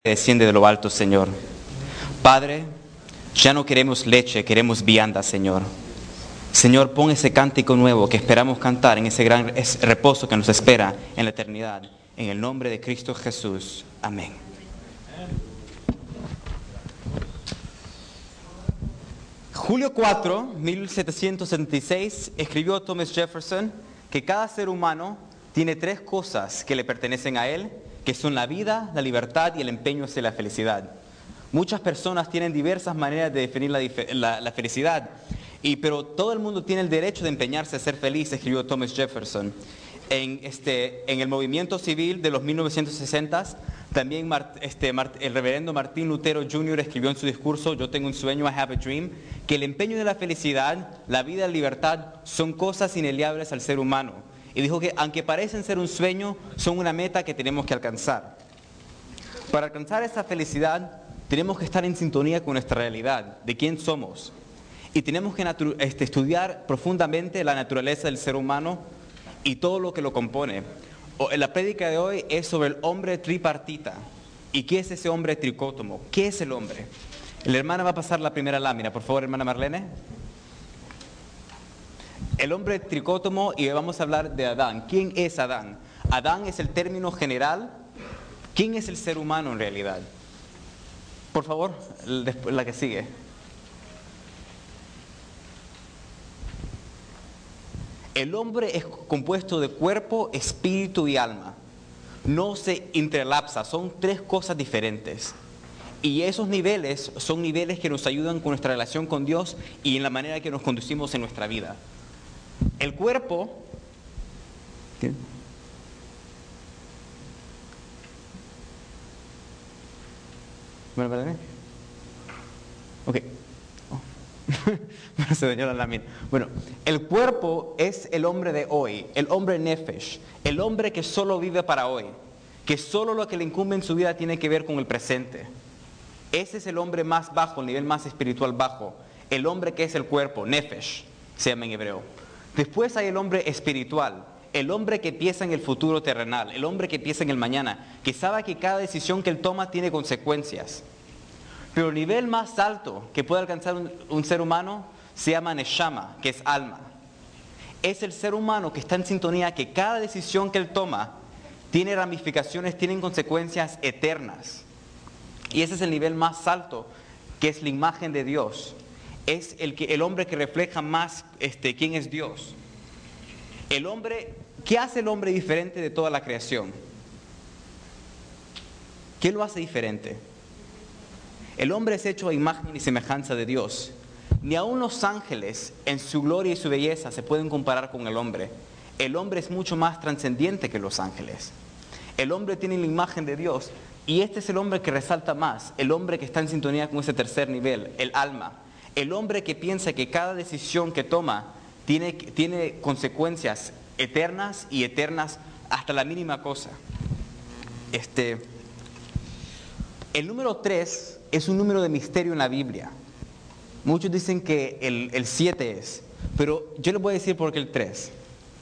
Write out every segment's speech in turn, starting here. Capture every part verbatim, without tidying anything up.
Desciende de lo alto, Señor. Padre, ya no queremos leche, queremos vianda, Señor. Señor, pon ese cántico nuevo que esperamos cantar en ese gran reposo que nos espera en la eternidad. En el nombre de Cristo Jesús. Amén. Julio cuatro, mil setecientos setenta y seis, escribió Thomas Jefferson que cada ser humano tiene tres cosas que le pertenecen a él, que son la vida, la libertad y el empeño hacia la felicidad. Muchas personas tienen diversas maneras de definir la, la, la felicidad, y, pero todo el mundo tiene el derecho de empeñarse a ser feliz, escribió Thomas Jefferson. En, este, en el movimiento civil de los mil novecientos sesenta, también Mart, este, Mart, el reverendo Martín Lutero junior escribió en su discurso, Yo tengo un sueño, I have a dream, que el empeño de la felicidad, la vida y la libertad son cosas inaliables al ser humano. Y dijo que aunque parecen ser un sueño, son una meta que tenemos que alcanzar. Para alcanzar esa felicidad, tenemos que estar en sintonía con nuestra realidad, de quién somos. Y tenemos que este, estudiar profundamente la naturaleza del ser humano y todo lo que lo compone. O, la prédica de hoy es sobre el hombre tripartita. ¿Y qué es ese hombre tricótomo? ¿Qué es el hombre? La hermana va a pasar la primera lámina, por favor, hermana Marlene. El hombre tricótomo, y vamos a hablar de Adán. ¿Quién es Adán? Adán es el término general. ¿Quién es el ser humano en realidad? Por favor, la que sigue. El hombre es compuesto de cuerpo, espíritu y alma. No se entrelapsa, son tres cosas diferentes. Y esos niveles son niveles que nos ayudan con nuestra relación con Dios y en la manera que nos conducimos en nuestra vida. El cuerpo, ¿qué? Bueno, perdón. Ok. Oh. Se dañó la lámina. Bueno, el cuerpo es el hombre de hoy, el hombre nefesh, el hombre que solo vive para hoy, que solo lo que le incumbe en su vida tiene que ver con el presente. Ese es el hombre más bajo, el nivel más espiritual bajo, el hombre que es el cuerpo, nefesh, se llama en hebreo. Después hay el hombre espiritual, el hombre que piensa en el futuro terrenal, el hombre que piensa en el mañana, que sabe que cada decisión que él toma tiene consecuencias. Pero el nivel más alto que puede alcanzar un, un ser humano se llama neshama, que es alma. Es el ser humano que está en sintonía, que cada decisión que él toma tiene ramificaciones, tienen consecuencias eternas. Y ese es el nivel más alto, que es la imagen de Dios. Es el, que, el hombre que refleja más este, quién es Dios. El hombre, ¿qué hace el hombre diferente de toda la creación? ¿Qué lo hace diferente? El hombre es hecho a imagen y semejanza de Dios. Ni aun los ángeles, en su gloria y su belleza, se pueden comparar con el hombre. El hombre es mucho más trascendiente que los ángeles. El hombre tiene la imagen de Dios. Y este es el hombre que resalta más, el hombre que está en sintonía con ese tercer nivel, el alma. El hombre que piensa que cada decisión que toma tiene, tiene consecuencias eternas y eternas hasta la mínima cosa. Este, el número tres es un número de misterio en la Biblia. Muchos dicen que el, el siete es, pero yo les voy a decir por qué el tres.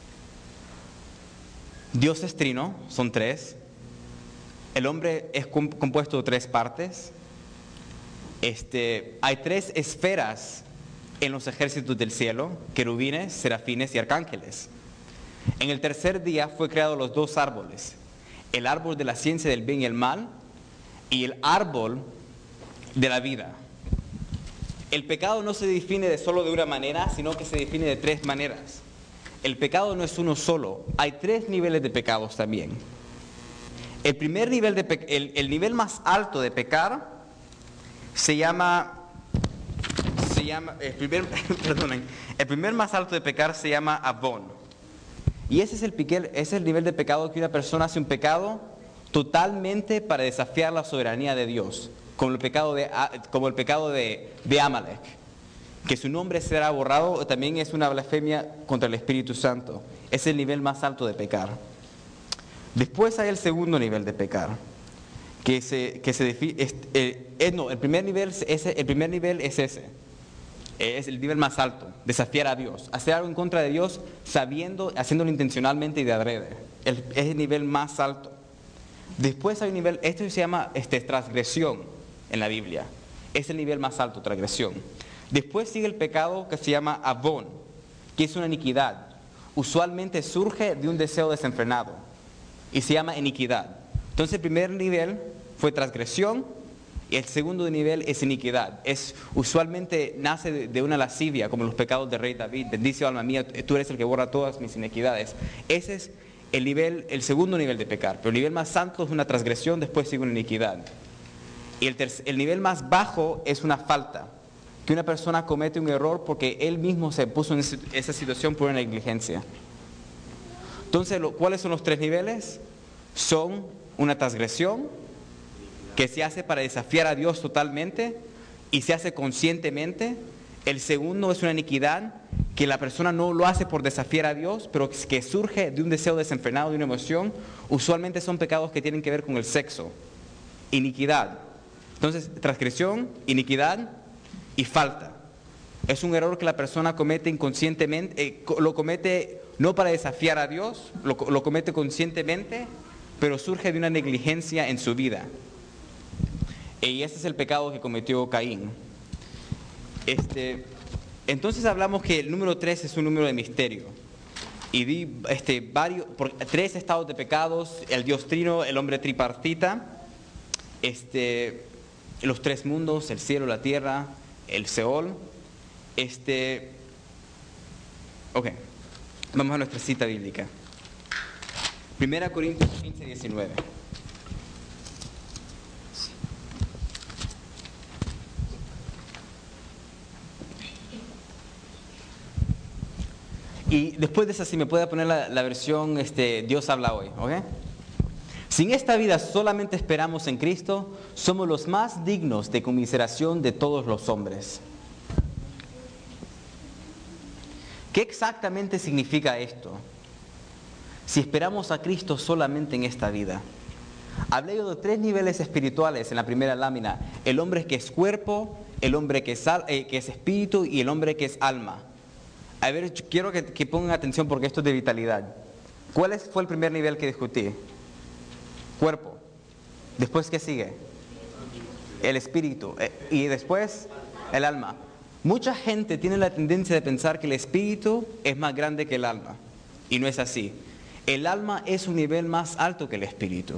Dios es trino, son tres. El hombre es compuesto de tres partes. Este, hay tres esferas en los ejércitos del cielo, querubines, serafines y arcángeles. En el tercer día fue creado los dos árboles, el árbol de la ciencia del bien y el mal y el árbol de la vida. El pecado no se define de solo de una manera, sino que se define de tres maneras. El pecado no es uno solo, hay tres niveles de pecados también. El primer nivel de pe- el, el nivel más alto de pecar se llama se llama el primer perdonen, el primer más alto de pecar se llama avón. Y ese es el piquel, ese es el nivel de pecado que una persona hace un pecado totalmente para desafiar la soberanía de Dios, como el pecado de como el pecado de, de Amalek, que su nombre será borrado, también es una blasfemia contra el Espíritu Santo. Es el nivel más alto de pecar. Después hay el segundo nivel de pecar, que se, que se define, es, eh, es, no, el primer nivel es, el primer nivel es ese, es el nivel más alto, desafiar a Dios, hacer algo en contra de Dios sabiendo, haciéndolo intencionalmente y de adrede, el, es el nivel más alto. Después hay un nivel, esto se llama este, transgresión en la Biblia. Es el nivel más alto, transgresión. Después sigue el pecado que se llama avón, que es una iniquidad. Usualmente surge de un deseo desenfrenado y se llama iniquidad. Entonces el primer nivel fue transgresión y el segundo nivel es iniquidad. Es, usualmente nace de, de una lascivia, como los pecados del rey David. Bendice, alma mía, tú eres el que borra todas mis iniquidades. Ese es el, nivel, el segundo nivel de pecar. Pero el nivel más santo es una transgresión, después sigue una iniquidad. Y el, tercer, el nivel más bajo es una falta. Que una persona comete un error porque él mismo se puso en esa situación por una negligencia. Entonces, ¿cuáles son los tres niveles? Son una transgresión que se hace para desafiar a Dios totalmente y se hace conscientemente. El segundo es una iniquidad que la persona no lo hace por desafiar a Dios, pero que surge de un deseo desenfrenado, de una emoción. Usualmente son pecados que tienen que ver con el sexo. Iniquidad. Entonces, transgresión, iniquidad y falta. Es un error que la persona comete inconscientemente, eh, lo comete no para desafiar a Dios, lo, lo comete conscientemente, pero surge de una negligencia en su vida. Y ese es el pecado que cometió Caín. Este, entonces hablamos que el número tres es un número de misterio. Y di este, varios, por, tres estados de pecados, el Dios trino, el hombre tripartita, este, los tres mundos, el cielo, la tierra, el Seol. Este, ok, vamos a nuestra cita bíblica. Primera Corintios quince, diecinueve. Y después de esa, si me puede poner la, la versión este, Dios habla hoy, ¿ok? Si en esta vida solamente esperamos en Cristo, somos los más dignos de conmiseración de todos los hombres. ¿Qué exactamente significa esto? Si esperamos a Cristo solamente en esta vida. Hablé de tres niveles espirituales en la primera lámina. El hombre que es cuerpo, el hombre que es, eh, que es espíritu y el hombre que es alma. A ver, quiero que, que pongan atención porque esto es de vitalidad. ¿Cuál es, fue el primer nivel que discutí? Cuerpo. Después, ¿qué sigue? El espíritu. Eh, y después, el alma. Mucha gente tiene la tendencia de pensar que el espíritu es más grande que el alma. Y no es así. El alma es un nivel más alto que el espíritu.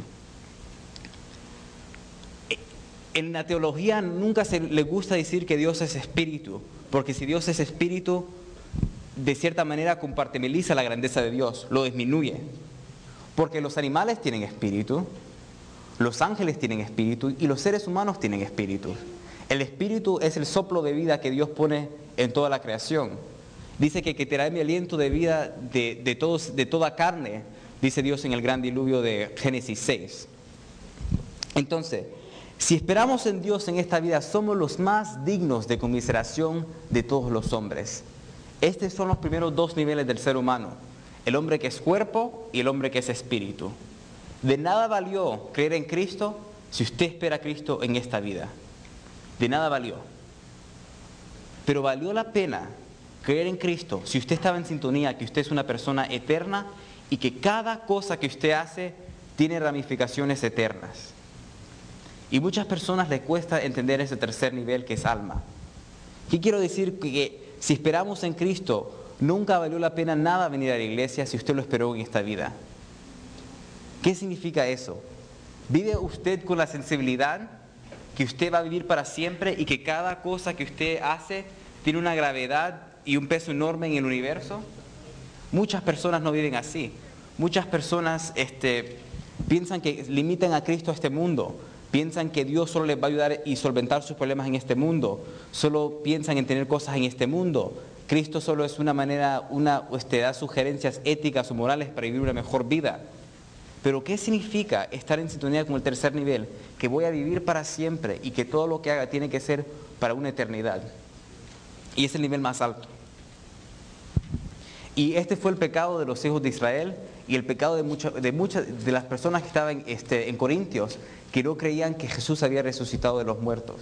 En la teología nunca se le gusta decir que Dios es espíritu, porque si Dios es espíritu, de cierta manera compartimentiza la grandeza de Dios, lo disminuye. Porque los animales tienen espíritu, los ángeles tienen espíritu y los seres humanos tienen espíritu. El espíritu es el soplo de vida que Dios pone en toda la creación. Dice que, que te dará mi aliento de vida de, de, todos, de toda carne, dice Dios en el gran diluvio de Génesis seis. Entonces, si esperamos en Dios en esta vida, somos los más dignos de conmiseración de todos los hombres. Estos son los primeros dos niveles del ser humano. El hombre que es cuerpo y el hombre que es espíritu. De nada valió creer en Cristo si usted espera a Cristo en esta vida. De nada valió. Pero valió la pena creer en Cristo si usted estaba en sintonía, que usted es una persona eterna y que cada cosa que usted hace tiene ramificaciones eternas. Y muchas personas les cuesta entender ese tercer nivel que es alma. ¿Qué quiero decir? Que si esperamos en Cristo, nunca valió la pena nada venir a la iglesia si usted lo esperó en esta vida. ¿Qué significa eso? ¿Vive usted con la sensibilidad que usted va a vivir para siempre y que cada cosa que usted hace tiene una gravedad y un peso enorme en el universo? Muchas personas no viven así. Muchas personas este, piensan que limitan a Cristo a este mundo. Piensan que Dios solo les va a ayudar y solventar sus problemas en este mundo. Solo piensan en tener cosas en este mundo. Cristo solo es una manera, una, este, da sugerencias éticas o morales para vivir una mejor vida. Pero ¿qué significa estar en sintonía con el tercer nivel? Que voy a vivir para siempre y que todo lo que haga tiene que ser para una eternidad. Y es el nivel más alto. Y este fue el pecado de los hijos de Israel y el pecado de muchas de, muchas, de las personas que estaban este, en Corintios, que no creían que Jesús había resucitado de los muertos.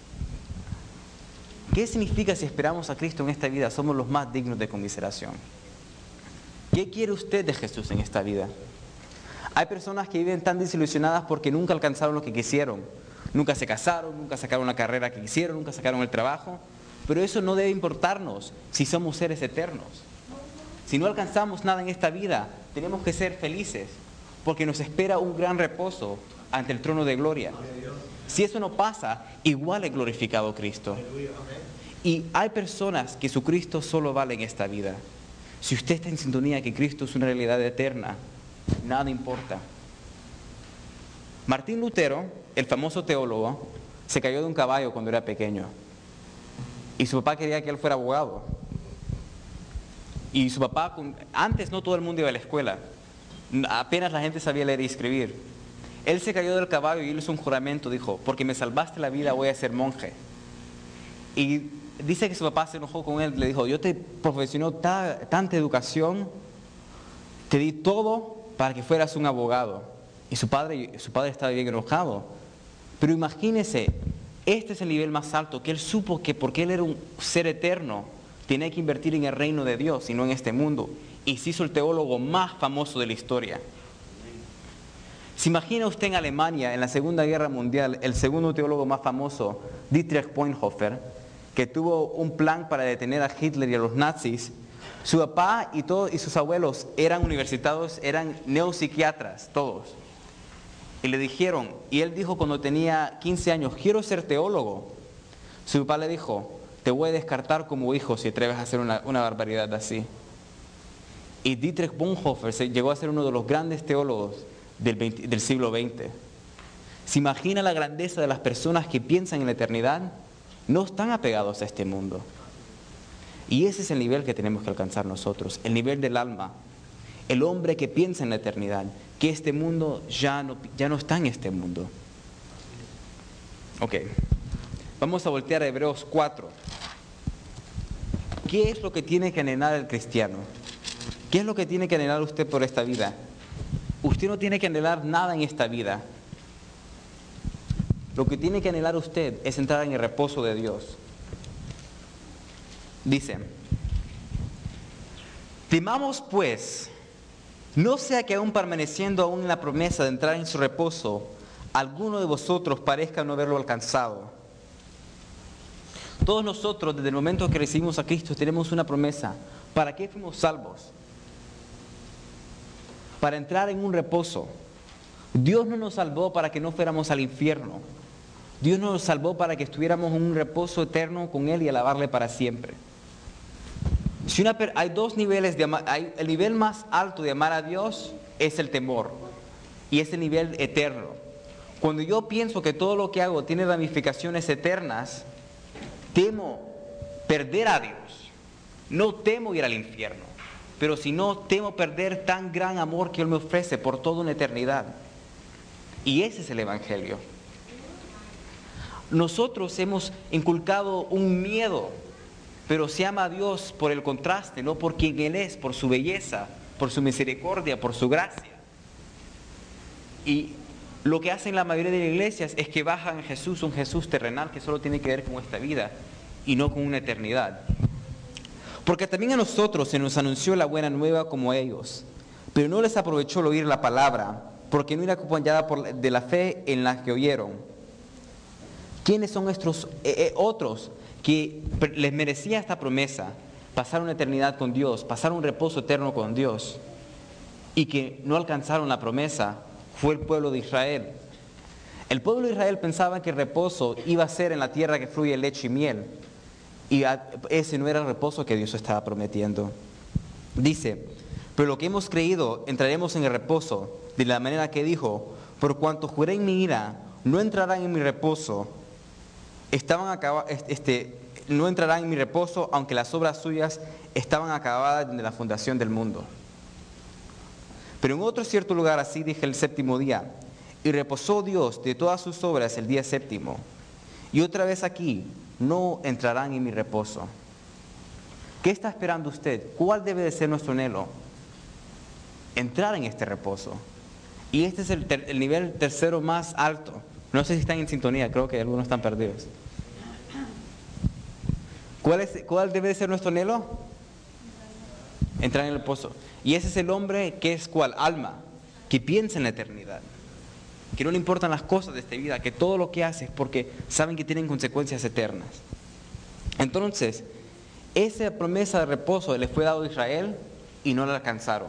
¿Qué significa si esperamos a Cristo en esta vida? Somos los más dignos de conmiseración. ¿Qué quiere usted de Jesús en esta vida? Hay personas que viven tan desilusionadas porque nunca alcanzaron lo que quisieron. Nunca se casaron, nunca sacaron la carrera que quisieron, nunca sacaron el trabajo. Pero eso no debe importarnos si somos seres eternos. Si no alcanzamos nada en esta vida, tenemos que ser felices, porque nos espera un gran reposo ante el trono de gloria. Si eso no pasa, igual es glorificado Cristo. Y hay personas que su Cristo solo vale en esta vida. Si usted está en sintonía que Cristo es una realidad eterna, nada importa. Martín Lutero, el famoso teólogo, se cayó de un caballo cuando era pequeño. Y su papá quería que él fuera abogado. Y su papá, antes no todo el mundo iba a la escuela. Apenas la gente sabía leer y escribir. Él se cayó del caballo y él hizo un juramento, dijo, porque me salvaste la vida voy a ser monje. Y dice que su papá se enojó con él, le dijo, yo te proporcioné ta, tanta educación, te di todo para que fueras un abogado. Y su padre, su padre estaba bien enojado. Pero imagínese, este es el nivel más alto, que él supo que porque él era un ser eterno, tenía que invertir en el reino de Dios y no en este mundo. Y se hizo el teólogo más famoso de la historia. ¿Se imagina usted en Alemania, en la Segunda Guerra Mundial, el segundo teólogo más famoso, Dietrich Bonhoeffer, que tuvo un plan para detener a Hitler y a los nazis? Su papá y, todos, y sus abuelos eran universitarios, eran neopsiquiatras, todos. Y le dijeron, y él dijo cuando tenía quince años, quiero ser teólogo. Su papá le dijo, te voy a descartar como hijo si atreves a hacer una, una barbaridad así. Y Dietrich Bonhoeffer se llegó a ser uno de los grandes teólogos del, veinte, del siglo veinte. ¿Se imagina la grandeza de las personas que piensan en la eternidad? No están apegados a este mundo. Y ese es el nivel que tenemos que alcanzar nosotros, el nivel del alma. El hombre que piensa en la eternidad, que este mundo ya no, ya no está en este mundo. Ok, vamos a voltear a Hebreos cuatro. ¿Qué es lo que tiene que anhelar el cristiano? ¿Qué es lo que tiene que anhelar usted por esta vida? Usted no tiene que anhelar nada en esta vida. Lo que tiene que anhelar usted es entrar en el reposo de Dios. Dice, temamos pues, no sea que aún permaneciendo aún en la promesa de entrar en su reposo, alguno de vosotros parezca no haberlo alcanzado. Todos nosotros, desde el momento que recibimos a Cristo, tenemos una promesa. ¿Para qué fuimos salvos? Para entrar en un reposo. Dios no nos salvó para que no fuéramos al infierno. Dios nos salvó para que estuviéramos en un reposo eterno con Él y alabarle para siempre. Si una, hay dos niveles de amar. Hay, el nivel más alto de amar a Dios es el temor. Y es el nivel eterno. Cuando yo pienso que todo lo que hago tiene ramificaciones eternas, temo perder a Dios. No temo ir al infierno. Pero si no, temo perder tan gran amor que Él me ofrece por toda una eternidad. Y ese es el Evangelio. Nosotros hemos inculcado un miedo, pero se ama a Dios por el contraste, no por quien Él es, por su belleza, por su misericordia, por su gracia. Y lo que hacen la mayoría de las iglesias es que bajan a Jesús, un Jesús terrenal que solo tiene que ver con esta vida y no con una eternidad. Porque también a nosotros se nos anunció la buena nueva como a ellos, pero no les aprovechó el oír la palabra, porque no era acompañada por, de la fe en la que oyeron. ¿Quiénes son estos eh, eh, otros que les merecía esta promesa? Pasar una eternidad con Dios, pasar un reposo eterno con Dios, y que no alcanzaron la promesa, fue el pueblo de Israel. El pueblo de Israel pensaba que el reposo iba a ser en la tierra que fluye leche y miel, y ese no era el reposo que Dios estaba prometiendo. Dice, pero lo que hemos creído, entraremos en el reposo, de la manera que dijo, por cuanto juré en mi ira, no entrarán en mi reposo, estaban acaba, este, no entrarán en mi reposo, aunque las obras suyas estaban acabadas desde la fundación del mundo. Pero en otro cierto lugar así dije el séptimo día, y reposó Dios de todas sus obras el día séptimo. Y otra vez aquí, no entrarán en mi reposo. ¿Qué está esperando usted? ¿Cuál debe de ser nuestro anhelo? Entrar en este reposo. Y este es el, ter, el nivel tercero más alto. No sé si están en sintonía, creo que algunos están perdidos. ¿Cuál, es, cuál debe de ser nuestro anhelo? Entrar en el reposo. Y ese es el hombre que es ¿cuál? Alma. que piensa en la eternidad, que no le importan las cosas de esta vida, que todo lo que hace es porque saben que tienen consecuencias eternas. Entonces, esa promesa de reposo le fue dado a Israel y no la alcanzaron.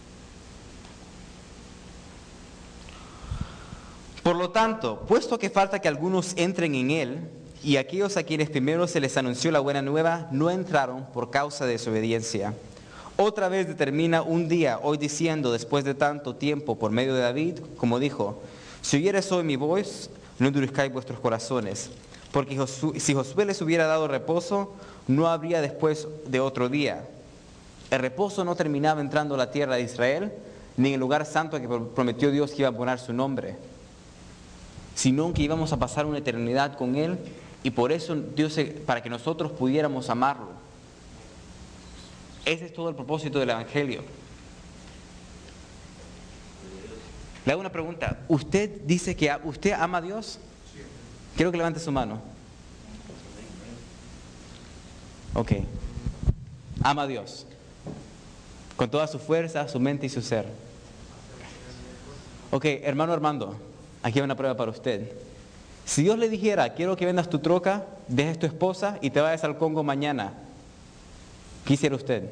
Por lo tanto, puesto que falta que algunos entren en él, y aquellos a quienes primero se les anunció la buena nueva no entraron por causa de desobediencia, otra vez determina un día, hoy diciendo, después de tanto tiempo, por medio de David, como dijo: si oyeres hoy mi voz, no endurezcáis vuestros corazones, porque Josué, si Josué les hubiera dado reposo, no habría después de otro día. El reposo no terminaba entrando a la tierra de Israel, ni en el lugar santo que prometió Dios que iba a poner su nombre, sino que íbamos a pasar una eternidad con Él, y por eso Dios, para que nosotros pudiéramos amarlo. Ese es todo el propósito del Evangelio. Le hago una pregunta. ¿Usted dice que usted ama a Dios? Quiero que levante su mano. Ok. Ama a Dios. Con toda su fuerza, su mente y su ser. Ok, hermano Armando, aquí hay una prueba para usted. Si Dios le dijera: quiero que vendas tu troca, dejes tu esposa y te vayas al Congo mañana, ¿qué hiciera usted?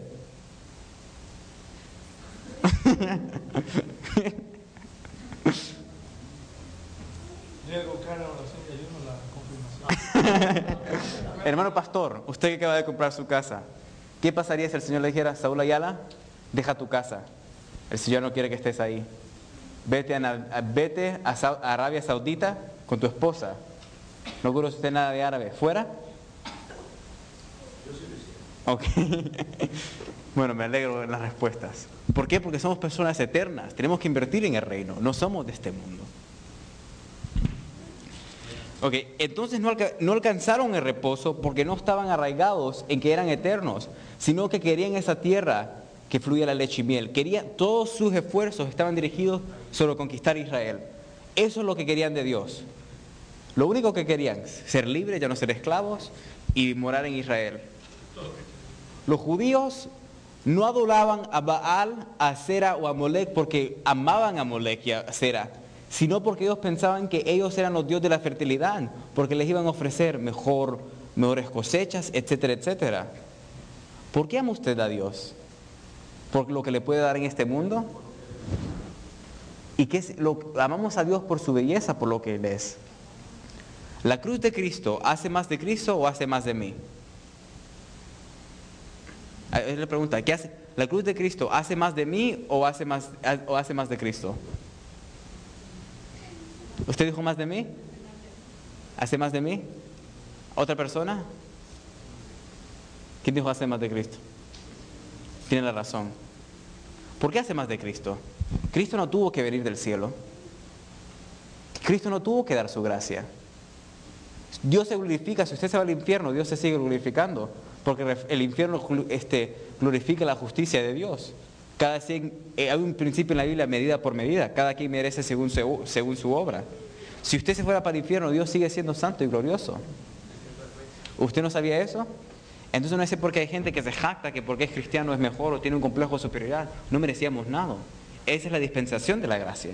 Hermano pastor, usted que acaba de comprar su casa, ¿qué pasaría si el Señor le dijera: Saúl Ayala, deja tu casa, el Señor no quiere que estés ahí, vete a, vete a, a Arabia Saudita con tu esposa, no conoce usted nada de árabe, fuera? Ok. Bueno, me alegro de las respuestas. ¿Por qué? Porque somos personas eternas, tenemos que invertir en el reino, no somos de este mundo. Ok, entonces no, alca no alcanzaron el reposo porque no estaban arraigados en que eran eternos, sino que querían esa tierra que fluía la leche y miel. Querían, todos sus esfuerzos estaban dirigidos sobre conquistar Israel. Eso es lo que querían de Dios. Lo único que querían, ser libres, ya no ser esclavos y morar en Israel. Los judíos no adoraban a Baal, a Acera o a Molec porque amaban a Molec y a Acera, sino porque ellos pensaban que ellos eran los dioses de la fertilidad, porque les iban a ofrecer mejor, mejores cosechas, etcétera, etcétera. ¿Por qué ama usted a Dios? ¿Por lo que le puede dar en este mundo? ¿Y qué es lo, amamos a Dios por su belleza, por lo que Él es? ¿La cruz de Cristo hace más de Cristo o hace más de mí? Es la pregunta, ¿qué hace? ¿La cruz de Cristo hace más de mí o hace más, o hace más de Cristo? ¿Usted dijo más de mí? ¿Hace más de mí? ¿Otra persona? ¿Quién dijo hace más de Cristo? Tiene la razón. ¿Por qué hace más de Cristo? Cristo no tuvo que venir del cielo. Cristo no tuvo que dar su gracia. Dios se glorifica, si usted se va al infierno, Dios se sigue glorificando, porque el infierno este, glorifica la justicia de Dios. Cada quien, eh, hay un principio en la Biblia, medida por medida, cada quien merece según su, según su obra. Si usted se fuera para el infierno, Dios sigue siendo santo y glorioso. ¿Usted no sabía eso? Entonces no sé por qué hay gente que se jacta que porque es cristiano es mejor o tiene un complejo de superioridad. No merecíamos nada. Esa es la dispensación de la gracia.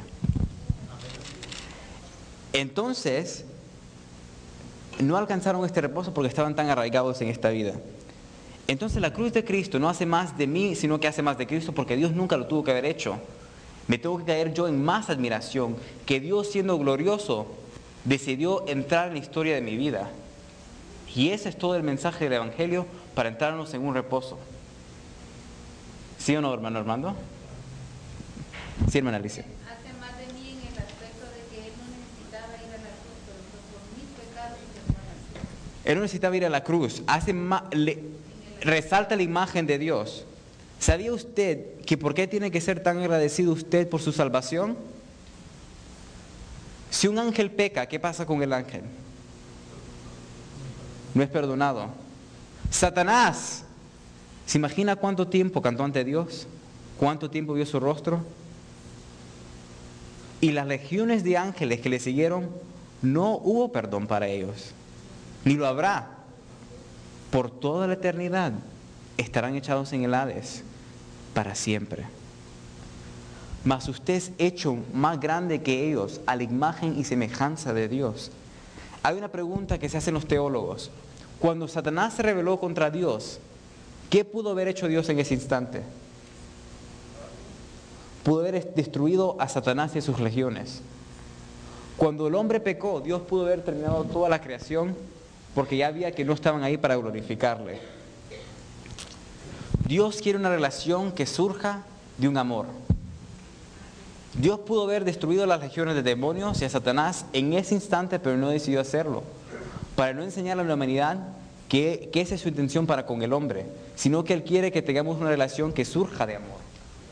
Entonces, no alcanzaron este reposo porque estaban tan arraigados en esta vida. Entonces la cruz de Cristo no hace más de mí, sino que hace más de Cristo, porque Dios nunca lo tuvo que haber hecho. Me tengo que caer yo en más admiración, que Dios, siendo glorioso, decidió entrar en la historia de mi vida. Y ese es todo el mensaje del Evangelio, para entrarnos en un reposo. ¿Sí o no, hermano Armando? Sí, hermana Alicia. Hace más de mí en el aspecto de que Él no necesitaba ir a la cruz, pero fue por mis pecados que fue a la cruz. Él no necesitaba ir a la cruz. Hace ma le resalta la imagen de Dios. ¿Sabía usted que por qué tiene que ser tan agradecido usted por su salvación? Si un ángel peca, ¿qué pasa con el ángel? No es perdonado. Satanás, ¿se imagina cuánto tiempo cantó ante Dios? ¿Cuánto tiempo vio su rostro? Y las legiones de ángeles que le siguieron, no hubo perdón para ellos, ni lo habrá. Por toda la eternidad estarán echados en el Hades para siempre. mas usted es hecho más grande que ellos, a la imagen y semejanza de Dios. Hay una pregunta que se hacen los teólogos. Cuando Satanás se rebeló contra Dios, ¿qué pudo haber hecho Dios en ese instante? Pudo haber destruido a Satanás y a sus legiones. Cuando el hombre pecó, Dios pudo haber terminado toda la creación porque ya había que no estaban ahí para glorificarle. Dios quiere una relación que surja de un amor. Dios pudo haber destruido las legiones de demonios y a Satanás en ese instante, pero no decidió hacerlo, para no enseñarle a la humanidad que, que esa es su intención para con el hombre, sino que Él quiere que tengamos una relación que surja de amor.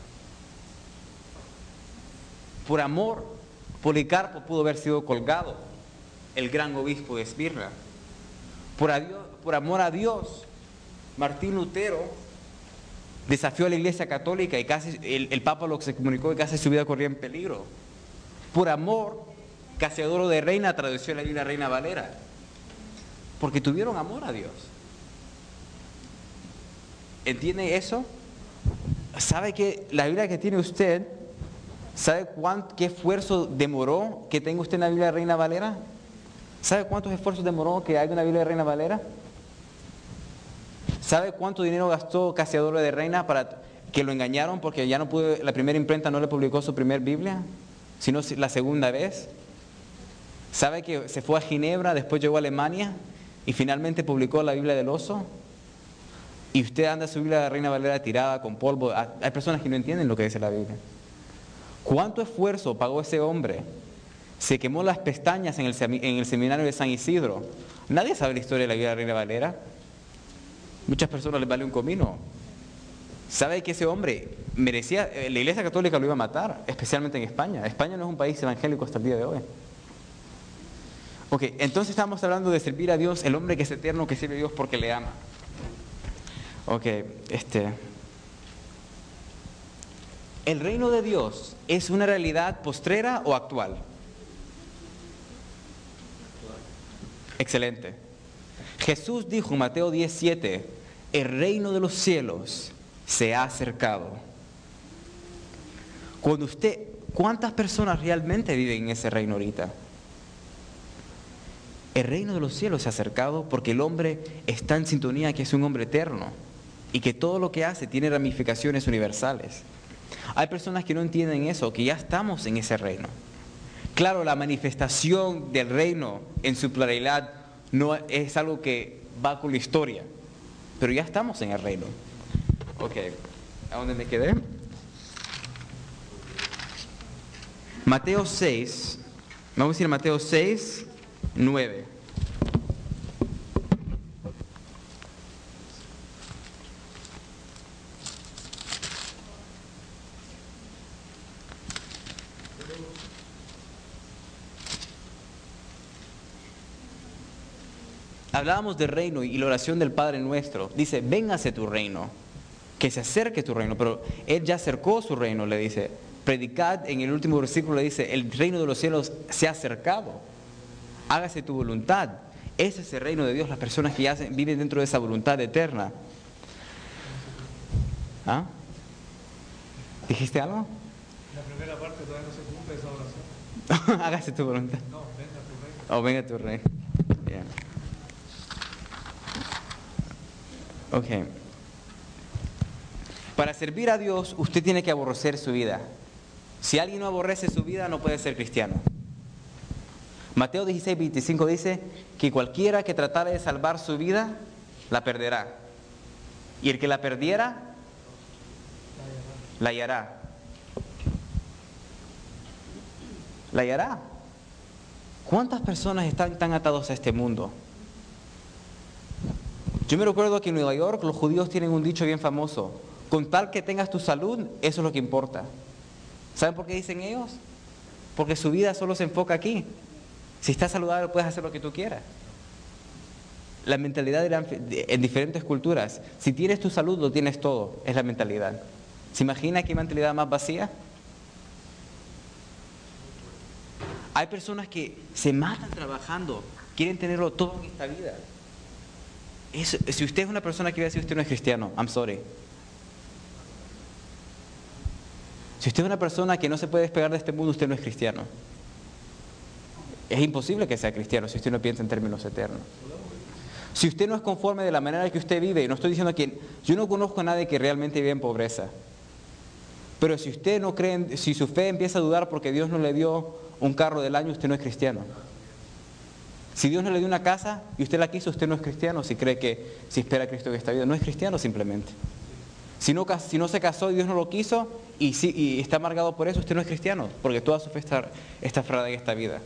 Por amor, Policarpo pudo haber sido colgado, el gran obispo de Esmirna. Por, adiós, por amor a Dios, Martín Lutero desafió a la Iglesia Católica y casi el, el Papa lo se comunicó y casi su vida corría en peligro. Por amor, Casiodoro de Reina tradució la Biblia Reina Valera, porque tuvieron amor a Dios. ¿Entiende eso? ¿Sabe que la Biblia que tiene usted, sabe cuánto, qué esfuerzo demoró que tenga usted en la Biblia Reina Valera? ¿Sabe cuántos esfuerzos demoró que haya una Biblia Reina Valera? ¿Sabe cuánto dinero gastó Casiodoro de Reina para que lo engañaron porque ya no pudo, la primera imprenta no le publicó su primer Biblia, sino la segunda vez? ¿Sabe que se fue a Ginebra, después llegó a Alemania y finalmente publicó la Biblia del Oso? Y usted anda su Biblia de Reina Valera tirada con polvo. Hay personas que no entienden lo que dice la Biblia. ¿Cuánto esfuerzo pagó ese hombre? Se quemó las pestañas en el, en el seminario de San Isidro. Nadie sabe la historia de la Biblia de Reina Valera. Muchas personas les vale un comino. ¿Sabe que ese hombre merecía, la Iglesia Católica lo iba a matar, especialmente en España? España no es un país evangélico hasta el día de hoy. Ok, entonces estamos hablando de servir a Dios, el hombre que es eterno, que sirve a Dios porque le ama. Ok, este... ¿el reino de Dios es una realidad postrera o actual? Excelente. Jesús dijo en Mateo diez siete, el reino de los cielos se ha acercado. Cuando usted, ¿cuántas personas realmente viven en ese reino ahorita? El reino de los cielos se ha acercado porque el hombre está en sintonía que es un hombre eterno y que todo lo que hace tiene ramificaciones universales. Hay personas que no entienden eso, que ya estamos en ese reino. Claro, la manifestación del reino en su pluralidad no es algo que va con la historia, pero ya estamos en el reino. Ok, ¿a dónde me quedé? Mateo seis, vamos a ir a Mateo seis, nueve. Hablábamos del reino y la oración del Padre Nuestro. Dice, véngase tu reino, que se acerque tu reino. Pero Él ya acercó su reino, le dice. Predicad, en el último versículo le dice, el reino de los cielos se ha acercado. Hágase tu voluntad. Ese es el reino de Dios, las personas que ya viven dentro de esa voluntad eterna. ¿Ah? ¿Dijiste algo? La primera parte todavía no se cumple esa oración. Hágase tu voluntad. No, venga tu reino. Oh, venga tu reino. Yeah. Ok. Para servir a Dios, usted tiene que aborrecer su vida. Si alguien no aborrece su vida, no puede ser cristiano. Mateo dieciséis veinticinco dice que cualquiera que tratara de salvar su vida, la perderá. Y el que la perdiera, la hallará. La hallará. ¿Cuántas personas están tan atados a este mundo? Yo me recuerdo que en Nueva York los judíos tienen un dicho bien famoso. Con tal que tengas tu salud, eso es lo que importa. ¿Saben por qué dicen ellos? Porque su vida solo se enfoca aquí. Si estás saludable puedes hacer lo que tú quieras. La mentalidad de la, de, en diferentes culturas, si tienes tu salud lo tienes todo, es la mentalidad. ¿Se imagina qué mentalidad más vacía? Hay personas que se matan trabajando, quieren tenerlo todo en esta vida. Eso, si usted es una persona que va a decir usted no es cristiano, I'm sorry. Si usted es una persona que no se puede despegar de este mundo, usted no es cristiano. Es imposible que sea cristiano si usted no piensa en términos eternos. Si usted no es conforme de la manera que usted vive, y no estoy diciendo que yo no conozco a nadie que realmente vive en pobreza, pero si usted no cree, en, si su fe empieza a dudar porque Dios no le dio un carro del año, usted no es cristiano. Si Dios no le dio una casa y usted la quiso, usted no es cristiano. Si cree que si espera a Cristo en esta vida, no es cristiano simplemente. Si no, si no se casó y Dios no lo quiso y, si, y está amargado por eso, usted no es cristiano, porque toda su fe está, está aferrada en esta vida.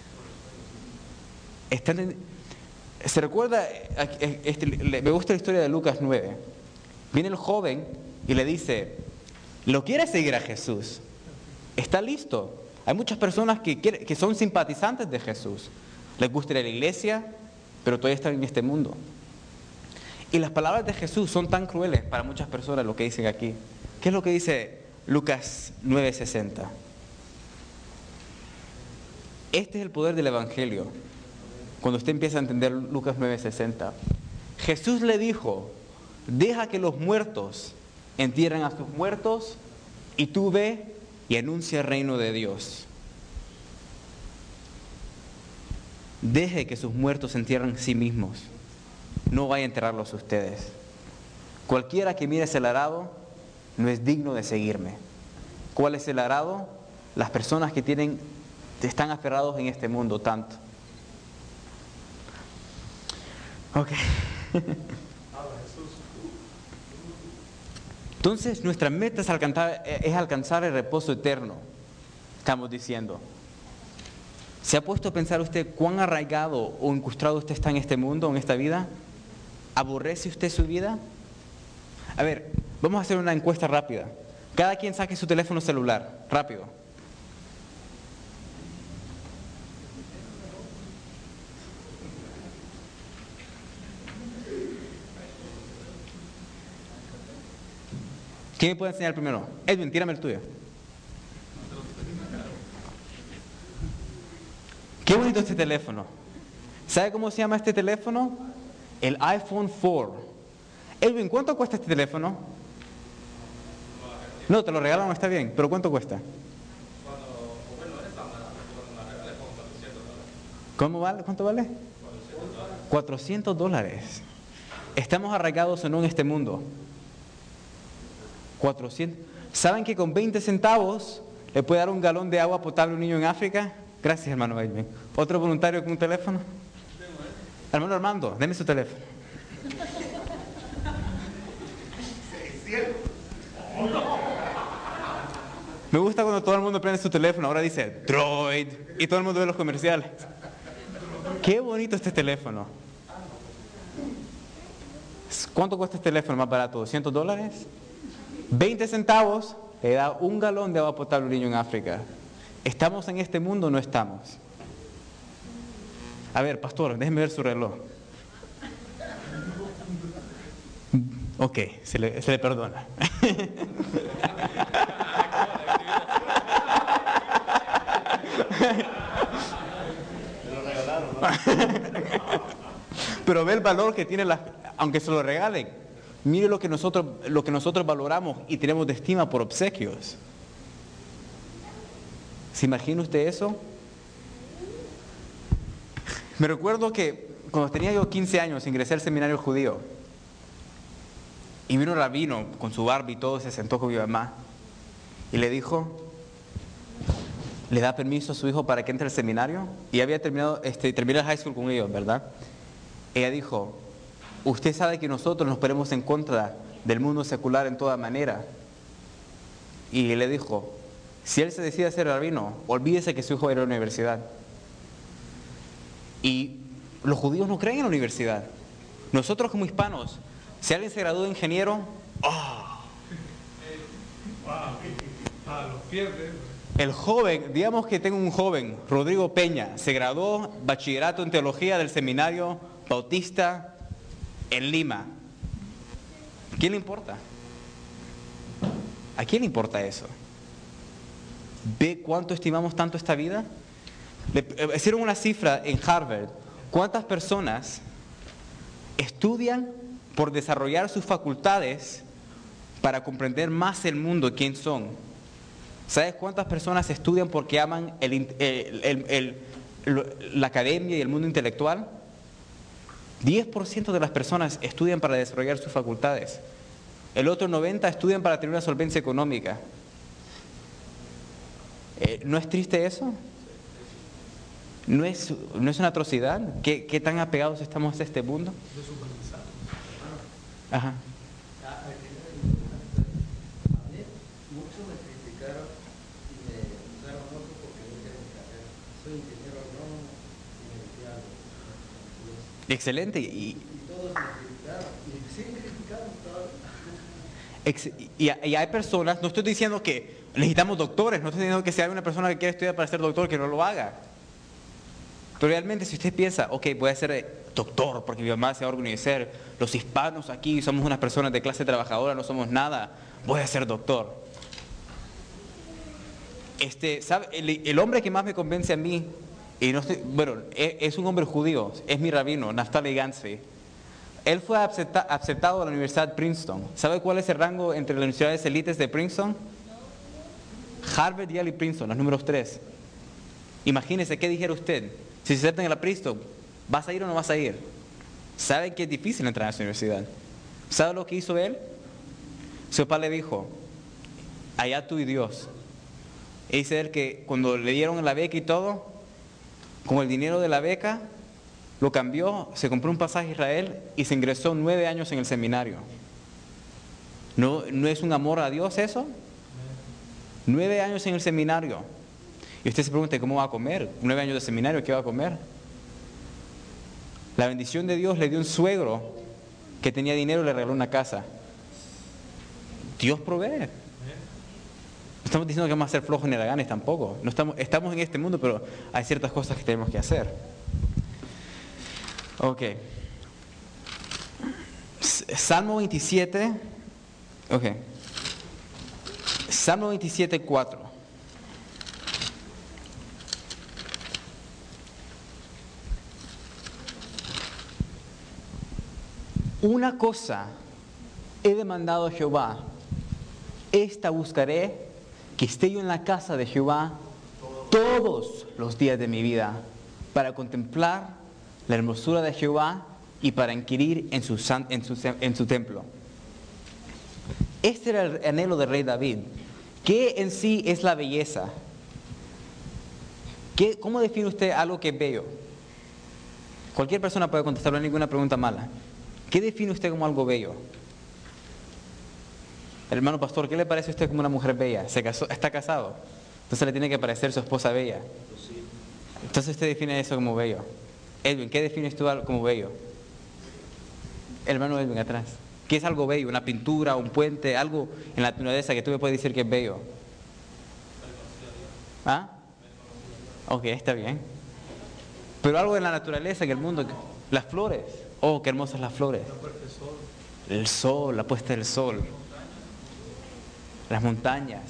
Está en, ¿Se recuerda? Este, me gusta la historia de Lucas nueve. Viene el joven y le dice, ¿lo quiere seguir a Jesús? Está listo. Hay muchas personas que, quiere, que son simpatizantes de Jesús. Les gusta ir a la iglesia, pero todavía están en este mundo. Y las palabras de Jesús son tan crueles para muchas personas, lo que dicen aquí. ¿Qué es lo que dice Lucas nueve sesenta? Este es el poder del Evangelio. Cuando usted empieza a entender Lucas nueve sesenta. Jesús le dijo, deja que los muertos entierren a sus muertos y tú ve y anuncia el reino de Dios. Deje que sus muertos entierren a sí mismos. No vaya a enterrarlos ustedes. Cualquiera que mire ese arado no es digno de seguirme. ¿Cuál es el arado? Las personas que tienen, están aferrados en este mundo tanto. Ok. Entonces nuestra meta es alcanzar, es alcanzar el reposo eterno. Estamos diciendo. ¿Se ha puesto a pensar usted cuán arraigado o incrustado usted está en este mundo, en esta vida? ¿Aborrece usted su vida? A ver, vamos a hacer una encuesta rápida. Cada quien saque su teléfono celular, rápido. ¿Quién me puede enseñar primero? Edwin, tírame el tuyo. Qué bonito este teléfono. ¿Sabe cómo se llama este teléfono? El iPhone cuatro. Edwin, ¿cuánto cuesta este teléfono? No, te lo regalan, está bien, pero ¿cuánto cuesta? ¿Cómo vale? ¿Cuánto vale? cuatrocientos dólares. Estamos arraigados o no en este mundo. cuatrocientos. ¿Saben que con veinte centavos le puede dar un galón de agua potable a un niño en África? Gracias, hermano Edwin. ¿Otro voluntario con un teléfono? Hermano Armando, deme su teléfono. Me gusta cuando todo el mundo prende su teléfono. Ahora dice Droid y todo el mundo ve los comerciales. Qué bonito este teléfono. ¿Cuánto cuesta este teléfono más barato? ¿doscientos dólares? veinte centavos le da un galón de agua potable a un niño en África. ¿Estamos en este mundo o no estamos? A ver, pastor, déjeme ver su reloj. Ok, se le, se le perdona. Pero ve el valor que tiene, la, aunque se lo regalen. Mire lo que nosotros, lo que nosotros valoramos y tenemos de estima por obsequios. ¿Se imagina usted eso? Me recuerdo que cuando tenía yo quince años ingresé al seminario judío y vino un rabino con su barba y todo, se sentó con mi mamá y le dijo, le da permiso a su hijo para que entre al seminario, y había terminado, este, terminé el high school con ellos, ¿verdad? Ella dijo, usted sabe que nosotros nos ponemos en contra del mundo secular en toda manera. Y le dijo, si él se decide ser rabino, olvídese que su hijo va a ir a la universidad. Y los judíos no creen en la universidad. Nosotros como hispanos, si alguien se gradúa de ingeniero, ¡oh! El joven, digamos que tengo un joven, Rodrigo Peña, se graduó bachillerato en teología del seminario Bautista en Lima. ¿A quién le importa? ¿A quién le importa eso? ¿Ve cuánto estimamos tanto esta vida? Le hicieron una cifra en Harvard. ¿Cuántas personas estudian por desarrollar sus facultades para comprender más el mundo, quién son? ¿Sabes cuántas personas estudian porque aman el, el, el, el, el, la academia y el mundo intelectual? diez por ciento de las personas estudian para desarrollar sus facultades. El otro noventa por ciento estudian para tener una solvencia económica. Eh, ¿No es triste eso? ¿No es, no es una atrocidad? ¿Qué, qué tan apegados estamos a este mundo? Ajá. Muchos me criticaron y me usaron otro porque yo tengo mi carrera. Soy ingeniero agrónomo y me decían. Excelente. Y, Y todos me criticaron y siguen criticando todavía. ex, y, y hay personas, no estoy diciendo que necesitamos doctores, no estoy diciendo que si hay una persona que quiere estudiar para ser doctor, que no lo haga. Pero realmente si usted piensa, ok, voy a ser doctor porque mi mamá se va a orgullecer, los hispanos aquí somos unas personas de clase trabajadora, no somos nada, voy a ser doctor. Este, ¿sabe? El, el hombre que más me convence a mí, y no estoy, bueno, es, es un hombre judío, es mi rabino, Naftali Gansfi. Él fue acepta, aceptado a la Universidad de Princeton. ¿Sabe cuál es el rango entre las universidades élites de Princeton? Harvard, Yale y Princeton, los números tres. Imagínese, ¿qué dijera usted? Si se aceptan en la Princeton, ¿vas a ir o no vas a ir? ¿Saben que es difícil entrar a esa universidad? ¿Sabe lo que hizo él? Su papá le dijo, allá tú y Dios. Y dice él que cuando le dieron la beca y todo, con el dinero de la beca, lo cambió, se compró un pasaje a Israel y se ingresó nueve años en el seminario. ¿No, no es un amor a Dios eso? Nueve años en el seminario. Y usted se pregunta, ¿cómo va a comer? Nueve años de seminario, ¿qué va a comer? La bendición de Dios le dio un suegro que tenía dinero y le regaló una casa. Dios provee. No estamos diciendo que vamos a ser flojos ni haraganes tampoco. No estamos, estamos en este mundo, pero hay ciertas cosas que tenemos que hacer. Ok. Salmo veintisiete. Ok. Salmo veintisiete, cuatro. Una cosa he demandado a Jehová, esta buscaré, que esté yo en la casa de Jehová todos los días de mi vida, para contemplar la hermosura de Jehová y para inquirir en su, en su, en su templo. Este era el anhelo del rey David. ¿Qué en sí es la belleza? ¿Qué, ¿Cómo define usted algo que es bello? Cualquier persona puede contestar, no hay ninguna pregunta mala. ¿Qué define usted como algo bello? Hermano pastor, ¿qué le parece a usted como una mujer bella? ¿Se casó, está casado? Entonces le tiene que parecer su esposa bella. Entonces usted define eso como bello. Edwin, ¿qué defines tú como bello? Hermano Edwin, atrás. ¿Qué es algo bello? ¿Una pintura, un puente, algo en la naturaleza que tú me puedes decir que es bello? ¿Ah? Ok, está bien. Pero algo en la naturaleza, en el mundo, las flores. Oh, qué hermosas las flores. El sol, la puesta del sol. Las montañas.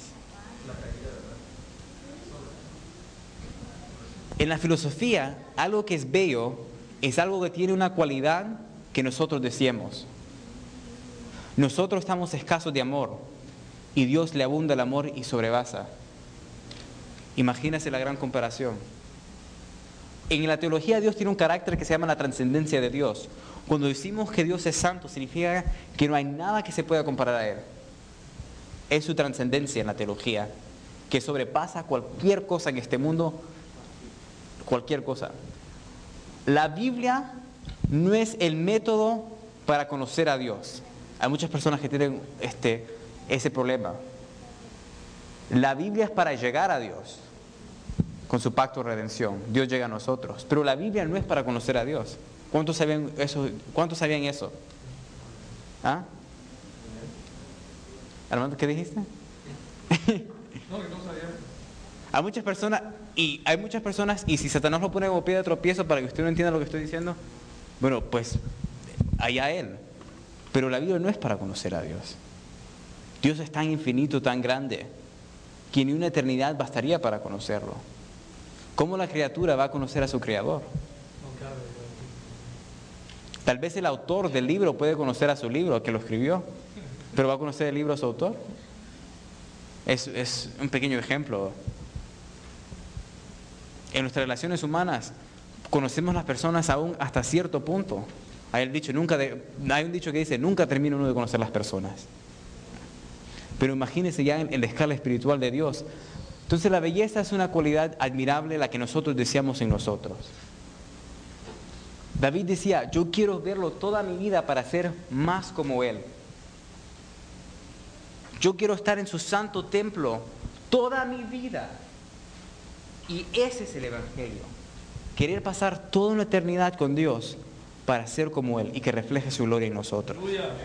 En la filosofía, algo que es bello es algo que tiene una cualidad que nosotros deseamos. Nosotros estamos escasos de amor y Dios le abunda el amor y sobrepasa. Imagínese la gran comparación. En la teología Dios tiene un carácter que se llama la trascendencia de Dios. Cuando decimos que Dios es santo, significa que no hay nada que se pueda comparar a Él. Es su trascendencia en la teología, que sobrepasa cualquier cosa en este mundo, cualquier cosa. La Biblia no es el método para conocer a Dios. Hay muchas personas que tienen este, ese problema. La Biblia es para llegar a Dios. Con su pacto de redención, Dios llega a nosotros. Pero la Biblia no es para conocer a Dios. ¿Cuántos sabían eso? ¿Cuántos sabían eso? ¿Ah? Armando, ¿qué dijiste? No, que no sabía. Hay muchas personas, y hay muchas personas, y si Satanás lo pone como piedra de tropiezo para que usted no entienda lo que estoy diciendo, bueno, pues allá él. Pero la Biblia no es para conocer a Dios. Dios es tan infinito, tan grande, que ni una eternidad bastaría para conocerlo. ¿Cómo la criatura va a conocer a su creador? Tal vez el autor del libro puede conocer a su libro, que lo escribió, pero ¿va a conocer el libro a su autor? Es, es un pequeño ejemplo. En nuestras relaciones humanas conocemos las personas aún hasta cierto punto. Hay, el dicho, nunca de, hay un dicho que dice, nunca termina uno de conocer las personas. Pero imagínense ya en, en la escala espiritual de Dios. Entonces la belleza es una cualidad admirable, la que nosotros deseamos en nosotros. David decía, yo quiero verlo toda mi vida para ser más como Él. Yo quiero estar en su santo templo toda mi vida. Y ese es el Evangelio. Querer pasar toda una eternidad con Dios para ser como Él y que refleje su gloria en nosotros.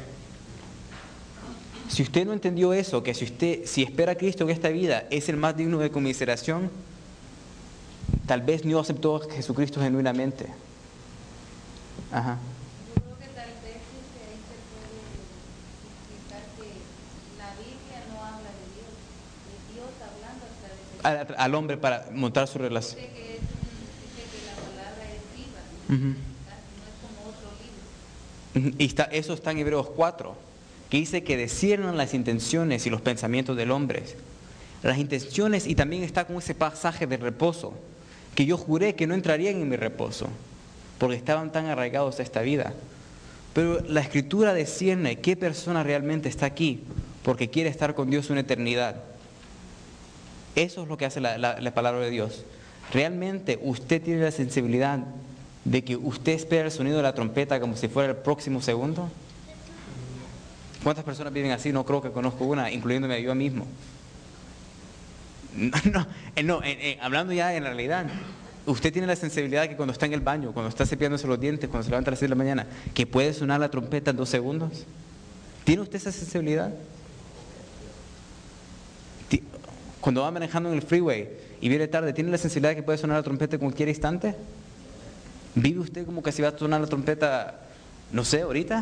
Si usted no entendió eso, que si usted, si espera a Cristo en esta vida, es el más digno de conmiseración, tal vez no aceptó a Jesucristo genuinamente. Ajá. Yo creo que tal vez este, ahí se puede explicar que la Biblia no habla de Dios, es Dios hablando a través de Al, al hombre para montar su relación. Dice que, es un- dice que la palabra es viva, ¿no? Uh-huh. No es como otro libro. Y está, eso está en Hebreos cuatro, que dice que disciernan las intenciones y los pensamientos del hombre. Las intenciones, y también está con ese pasaje de reposo, que yo juré que no entrarían en mi reposo, porque estaban tan arraigados a esta vida. Pero la Escritura discierne qué persona realmente está aquí, porque quiere estar con Dios una eternidad. Eso es lo que hace la, la, la palabra de Dios. ¿Realmente usted tiene la sensibilidad de que usted espera el sonido de la trompeta como si fuera el próximo segundo? ¿Cuántas personas viven así? No creo que conozco una, incluyéndome yo mismo. No, no, eh, no eh, eh, hablando ya en realidad, usted tiene la sensibilidad que cuando está en el baño, cuando está cepillándose los dientes, cuando se levanta a las seis de la mañana, que puede sonar la trompeta en dos segundos. ¿Tiene usted esa sensibilidad? Ti- Cuando va manejando en el freeway y viene tarde, ¿tiene la sensibilidad que puede sonar la trompeta en cualquier instante? ¿Vive usted como que si va a sonar la trompeta, no sé, ahorita?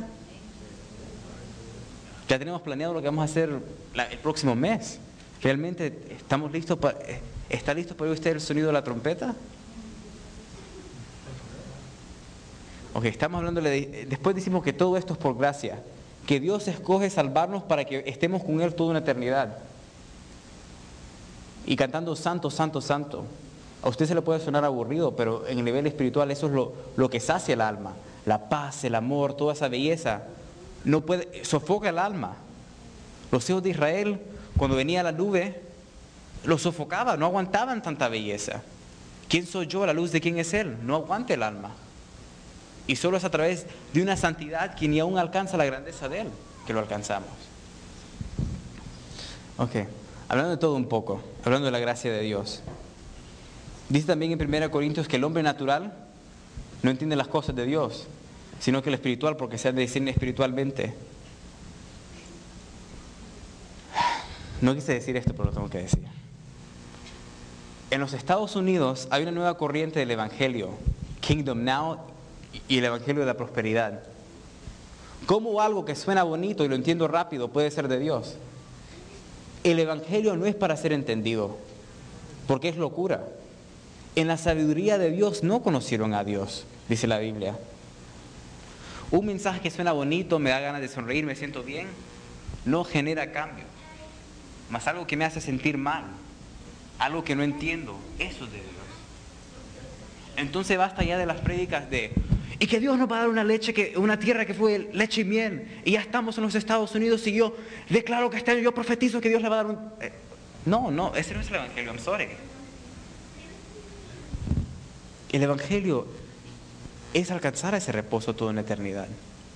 Ya tenemos planeado lo que vamos a hacer la- el próximo mes. ¿Realmente estamos listos para, está listo para usted el sonido de la trompeta? Ok, estamos hablándole de, después decimos que todo esto es por gracia, que Dios escoge salvarnos para que estemos con Él toda una eternidad. Y cantando santo, santo, santo. A usted se le puede sonar aburrido, pero en el nivel espiritual eso es lo, lo que sacia el alma. La paz, el amor, toda esa belleza. No puede, sofoca el alma. Los hijos de Israel, cuando venía la nube, los sofocaba, no aguantaban tanta belleza. ¿Quién soy yo? La luz de quién es Él. No aguanta el alma. Y solo es a través de una santidad que ni aún alcanza la grandeza de Él que lo alcanzamos. Ok, hablando de todo un poco, hablando de la gracia de Dios. Dice también en primera Corintios que el hombre natural no entiende las cosas de Dios, sino que el espiritual, porque se ha de discernir espiritualmente. No quise decir esto, pero lo tengo que decir. En los Estados Unidos hay una nueva corriente del Evangelio, Kingdom Now, y el Evangelio de la prosperidad. ¿Cómo algo que suena bonito y lo entiendo rápido puede ser de Dios? El Evangelio no es para ser entendido, porque es locura. En la sabiduría de Dios no conocieron a Dios, dice la Biblia. Un mensaje que suena bonito, me da ganas de sonreír, me siento bien, no genera cambio. Más algo que me hace sentir mal, algo que no entiendo, eso es de Dios. Entonces basta ya de las prédicas de, y que Dios nos va a dar una leche, que, una tierra que fue leche y miel, y ya estamos en los Estados Unidos y yo declaro que este año yo profetizo que Dios le va a dar un... Eh, no, no, ese no es el Evangelio, I'm sorry. El Evangelio es alcanzar ese reposo toda una eternidad.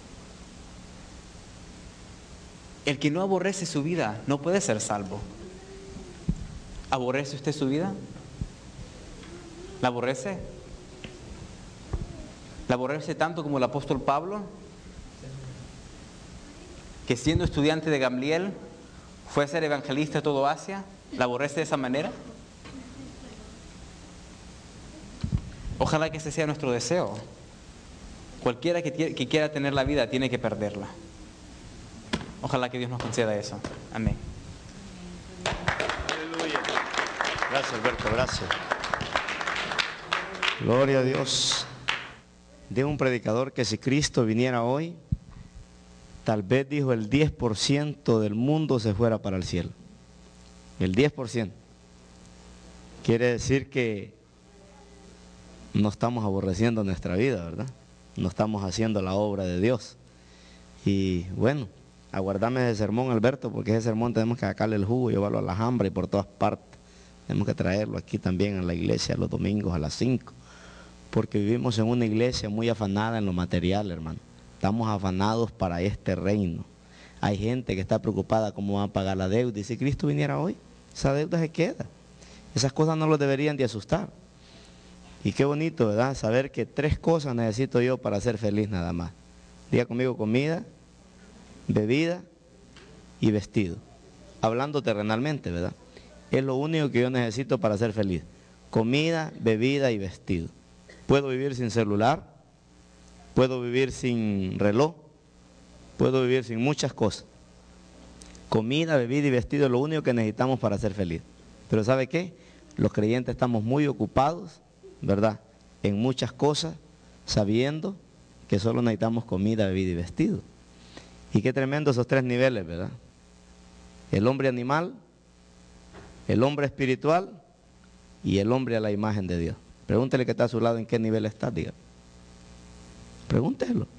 El que no aborrece su vida no puede ser salvo. ¿Aborrece usted su vida? ¿La aborrece? ¿La aborrece tanto como el apóstol Pablo? Que siendo estudiante de Gamliel fue a ser evangelista de todo Asia. ¿La aborrece de esa manera? Ojalá que ese sea nuestro deseo. Cualquiera que, que quiera tener la vida tiene que perderla. Ojalá que Dios nos conceda eso. Amén. Aleluya. Gracias, Alberto, gracias. Gloria a Dios. De un predicador que si Cristo viniera hoy, tal vez dijo el diez por ciento del mundo se fuera para el cielo. el diez por ciento. Quiere decir que no estamos aborreciendo nuestra vida, ¿verdad? No estamos haciendo la obra de Dios. Y bueno, aguardame ese sermón, Alberto, porque ese sermón tenemos que sacarle el jugo, llevarlo a la jambra y por todas partes. Tenemos que traerlo aquí también a la iglesia los domingos a las cinco, porque vivimos en una iglesia muy afanada en lo material, hermano. Estamos afanados para este reino. Hay gente que está preocupada cómo van a pagar la deuda, y si Cristo viniera hoy, esa deuda se queda. Esas cosas no los deberían de asustar. Y qué bonito, ¿verdad? Saber que tres cosas necesito yo para ser feliz nada más. Diga conmigo: comida, bebida y vestido. Hablando terrenalmente, ¿verdad? Es lo único que yo necesito para ser feliz. Comida, bebida y vestido. Puedo vivir sin celular, puedo vivir sin reloj, puedo vivir sin muchas cosas. Comida, bebida y vestido es lo único que necesitamos para ser feliz. Pero ¿sabe qué? Los creyentes estamos muy ocupados, ¿verdad?, en muchas cosas, sabiendo que solo necesitamos comida, bebida y vestido. Y qué tremendo esos tres niveles, ¿verdad? El hombre animal, el hombre espiritual y el hombre a la imagen de Dios. Pregúntele que está a su lado en qué nivel está, diga. Pregúntelo.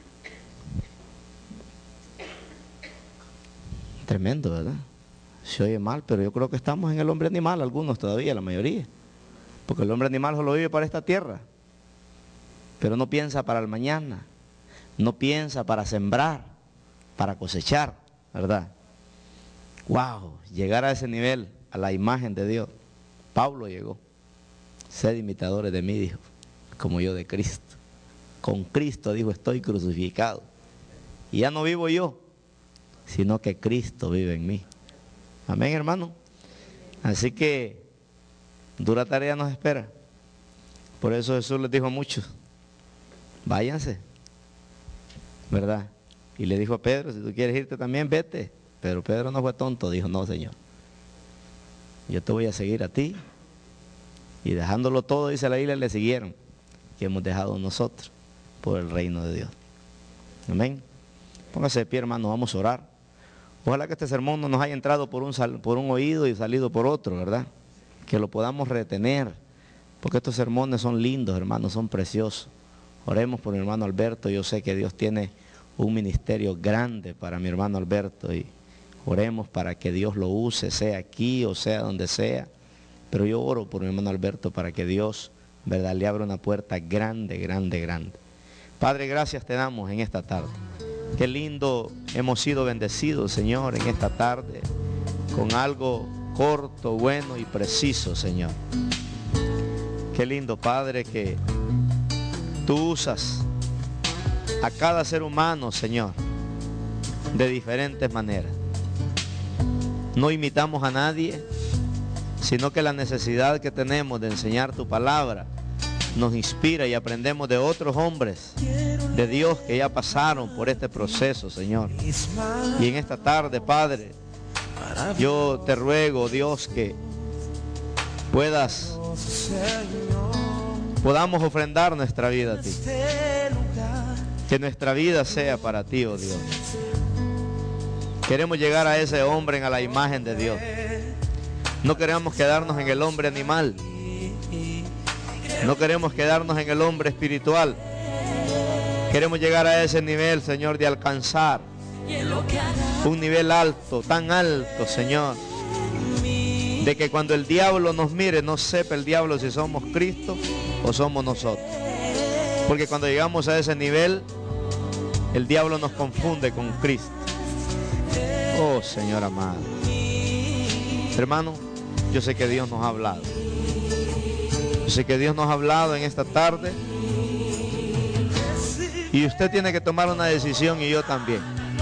Tremendo, ¿verdad? Se oye mal, pero yo creo que estamos en el hombre animal, algunos todavía, la mayoría. Porque el hombre animal solo vive para esta tierra, pero no piensa para el mañana, no piensa para sembrar, para cosechar, ¿verdad? Wow, llegar a ese nivel, a la imagen de Dios. Pablo llegó. Sed imitadores de mí, dijo, como yo de Cristo. Con Cristo, dijo, estoy crucificado. Y ya no vivo yo, sino que Cristo vive en mí. Amén, hermano. Así que dura tarea nos espera. Por eso Jesús les dijo a muchos: váyanse, ¿verdad? Y le dijo a Pedro: si tú quieres irte también, vete. Pero Pedro no fue tonto, dijo: no, Señor, yo te voy a seguir a ti. Y dejándolo todo, dice la Biblia, le siguieron, que hemos dejado nosotros por el reino de Dios. Amén. Póngase de pie, hermano, vamos a orar. Ojalá que este sermón no nos haya entrado por un, sal, por un oído y salido por otro, ¿verdad? Que lo podamos retener, porque estos sermones son lindos, hermanos, son preciosos. Oremos por mi hermano Alberto. Yo sé que Dios tiene un ministerio grande para mi hermano Alberto, y oremos para que Dios lo use, sea aquí o sea donde sea. Pero yo oro por mi hermano Alberto para que Dios, ¿verdad?, le abra una puerta grande, grande, grande. Padre, gracias te damos en esta tarde. Qué lindo hemos sido bendecidos, Señor, en esta tarde, con algo corto, bueno y preciso, Señor. Qué lindo, Padre, que tú usas a cada ser humano, Señor, de diferentes maneras. No imitamos a nadie, sino que la necesidad que tenemos de enseñar tu palabra nos inspira y aprendemos de otros hombres de Dios que ya pasaron por este proceso, Señor. Y en esta tarde, Padre, yo te ruego, Dios, que puedas, podamos ofrendar nuestra vida a ti. Que nuestra vida sea para ti, oh Dios. Queremos llegar a ese hombre a la imagen de Dios. No queremos quedarnos en el hombre animal. No queremos quedarnos en el hombre espiritual. Queremos llegar a ese nivel, Señor, de alcanzar un nivel alto, tan alto, Señor, de que cuando el diablo nos mire, no sepa el diablo si somos Cristo o somos nosotros. Porque cuando llegamos a ese nivel, el diablo nos confunde con Cristo. Oh, Señor amado. Hermano, yo sé que Dios nos ha hablado. Yo sé que Dios nos ha hablado en esta tarde. Y usted tiene que tomar una decisión, y yo también.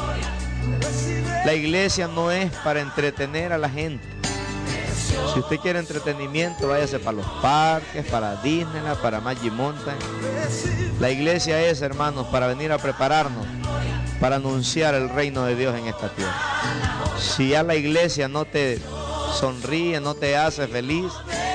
La iglesia no es para entretener a la gente. Si usted quiere entretenimiento, váyase para los parques, para Disneyland, para Magic Mountain. La iglesia es, hermanos, para venir a prepararnos para anunciar el reino de Dios en esta tierra. Si ya la iglesia no te sonríe, no te hace feliz,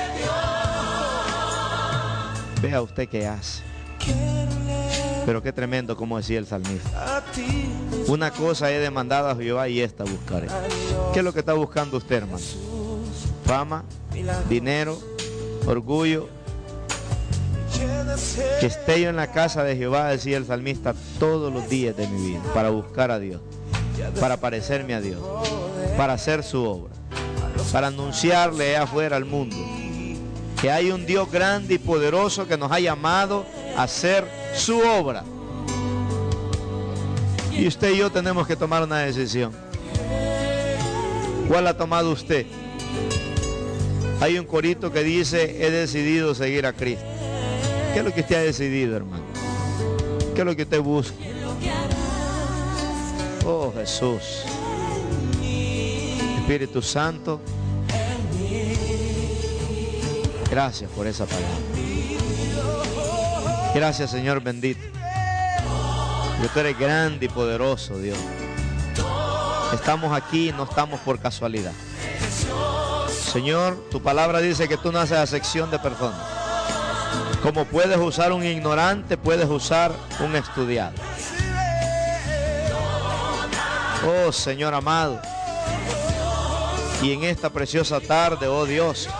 vea usted qué hace. Pero qué tremendo, como decía el salmista: una cosa he demandado a Jehová y esta buscaré. ¿Qué es lo que está buscando usted, hermano? fama, dinero, orgullo. Que esté yo en la casa de Jehová, decía el salmista, todos los días de mi vida, para buscar a Dios, para parecerme a Dios, para hacer su obra, para anunciarle afuera al mundo que hay un Dios grande y poderoso que nos ha llamado a hacer su obra. Y usted y yo tenemos que tomar una decisión. ¿Cuál ha tomado usted? Hay un corito que dice, he decidido seguir a Cristo. ¿Qué es lo que usted ha decidido, hermano? ¿Qué es lo que usted busca? Oh, Jesús. Espíritu Santo, gracias por esa palabra. Gracias, Señor bendito. Dios, tú eres grande y poderoso, Dios. Estamos aquí, no estamos por casualidad. Señor, tu palabra dice que tú no haces acepción de personas. Como puedes usar un ignorante, puedes usar un estudiado. Oh, Señor amado. Y en esta preciosa tarde, oh Dios,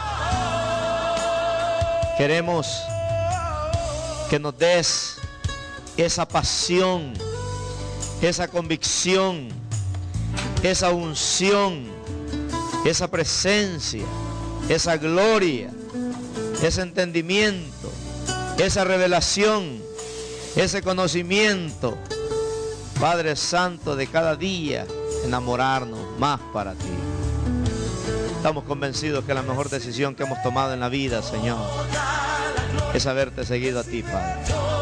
queremos que nos des esa pasión, esa convicción, esa unción, esa presencia, esa gloria, ese entendimiento, esa revelación, ese conocimiento, Padre Santo, de cada día enamorarnos más para ti. Estamos convencidos que la mejor decisión que hemos tomado en la vida, Señor, es haberte seguido a ti, Padre.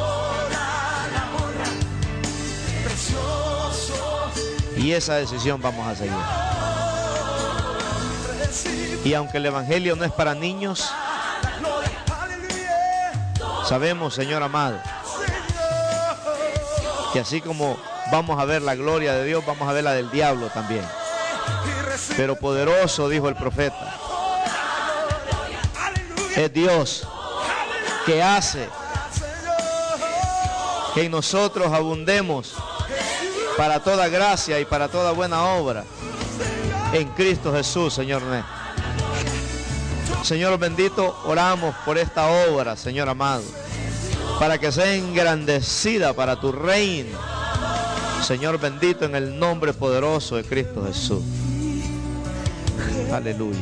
Y esa decisión vamos a seguir. Y aunque el Evangelio no es para niños, sabemos, Señor amado, que así como vamos a ver la gloria de Dios, vamos a ver la del diablo también. Pero poderoso, dijo el profeta, es Dios que hace que en nosotros abundemos para toda gracia y para toda buena obra en Cristo Jesús, Señor nuestro. Señor bendito, oramos por esta obra, Señor amado, para que sea engrandecida para tu reino, Señor bendito, en el nombre poderoso de Cristo Jesús. Aleluya.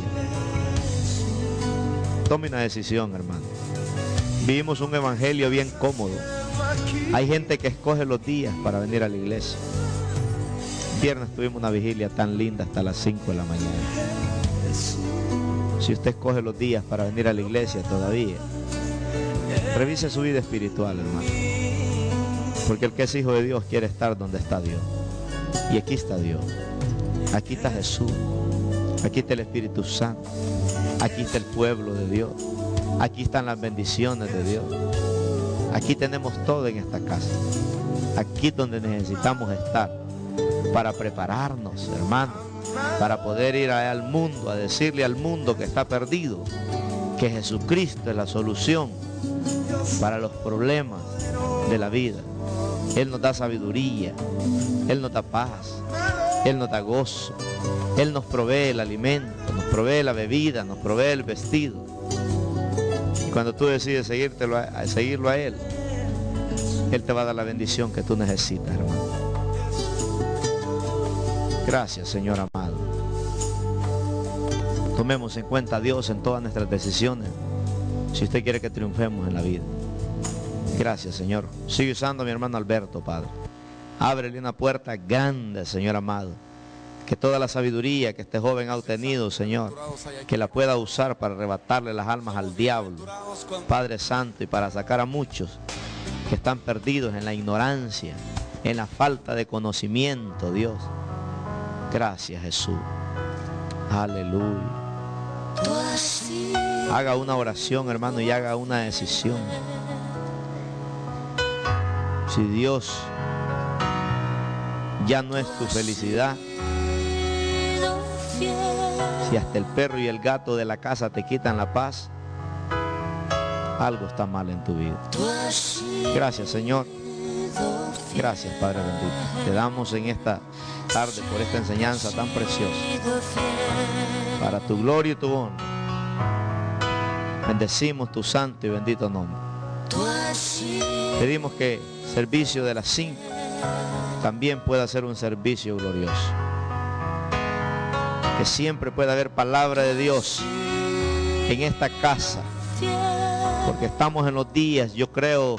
Tome una decisión, hermano. Vivimos un evangelio bien cómodo. Hay gente que escoge los días para venir a la iglesia. Viernes tuvimos una vigilia tan linda hasta las cinco de la mañana. Si usted escoge los días para venir a la iglesia todavía, revise su vida espiritual, hermano. Porque el que es hijo de Dios quiere estar donde está Dios. Y aquí está Dios. Aquí está Jesús. Aquí está el Espíritu Santo. Aquí está el pueblo de Dios. Aquí están las bendiciones de Dios. Aquí tenemos todo en esta casa. Aquí es donde necesitamos estar para prepararnos, hermano, para poder ir al mundo, a decirle al mundo que está perdido que Jesucristo es la solución para los problemas de la vida. Él nos da sabiduría, Él nos da paz, Él nos da gozo, Él nos provee el alimento, nos provee la bebida, nos provee el vestido. Y cuando tú decides seguírtelo a, a seguirlo a Él, Él te va a dar la bendición que tú necesitas, hermano. Gracias, Señor amado. Tomemos en cuenta a Dios en todas nuestras decisiones, si usted quiere que triunfemos en la vida. Gracias, Señor. Sigue usando a mi hermano Alberto, Padre. Ábrele una puerta grande, Señor amado. Que toda la sabiduría que este joven ha obtenido, Señor, que la pueda usar para arrebatarle las almas al diablo, Padre Santo, y para sacar a muchos que están perdidos en la ignorancia, en la falta de conocimiento, Dios. Gracias, Jesús. Aleluya. Haga una oración, hermano, y haga una decisión. Si Dios ya no es tu felicidad, si hasta el perro y el gato de la casa te quitan la paz, algo está mal en tu vida. Gracias, Señor. Gracias, Padre bendito. Te damos en esta tarde por esta enseñanza tan preciosa, para tu gloria y tu honra. Bendecimos tu santo y bendito nombre. Pedimos que el servicio de las cinco también pueda ser un servicio glorioso. Que siempre pueda haber palabra de Dios en esta casa. Porque estamos en los días, yo creo,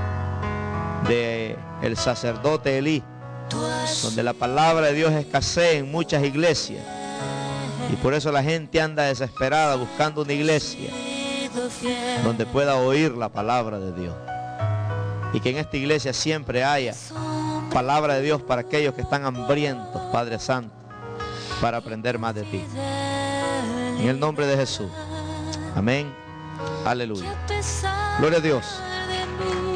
de el sacerdote Elí, donde la palabra de Dios escasea en muchas iglesias. Y por eso la gente anda desesperada buscando una iglesia donde pueda oír la palabra de Dios. Y que en esta iglesia siempre haya palabra de Dios para aquellos que están hambrientos, Padre Santo, para aprender más de ti. En el nombre de Jesús. Amén. Aleluya. Gloria a Dios.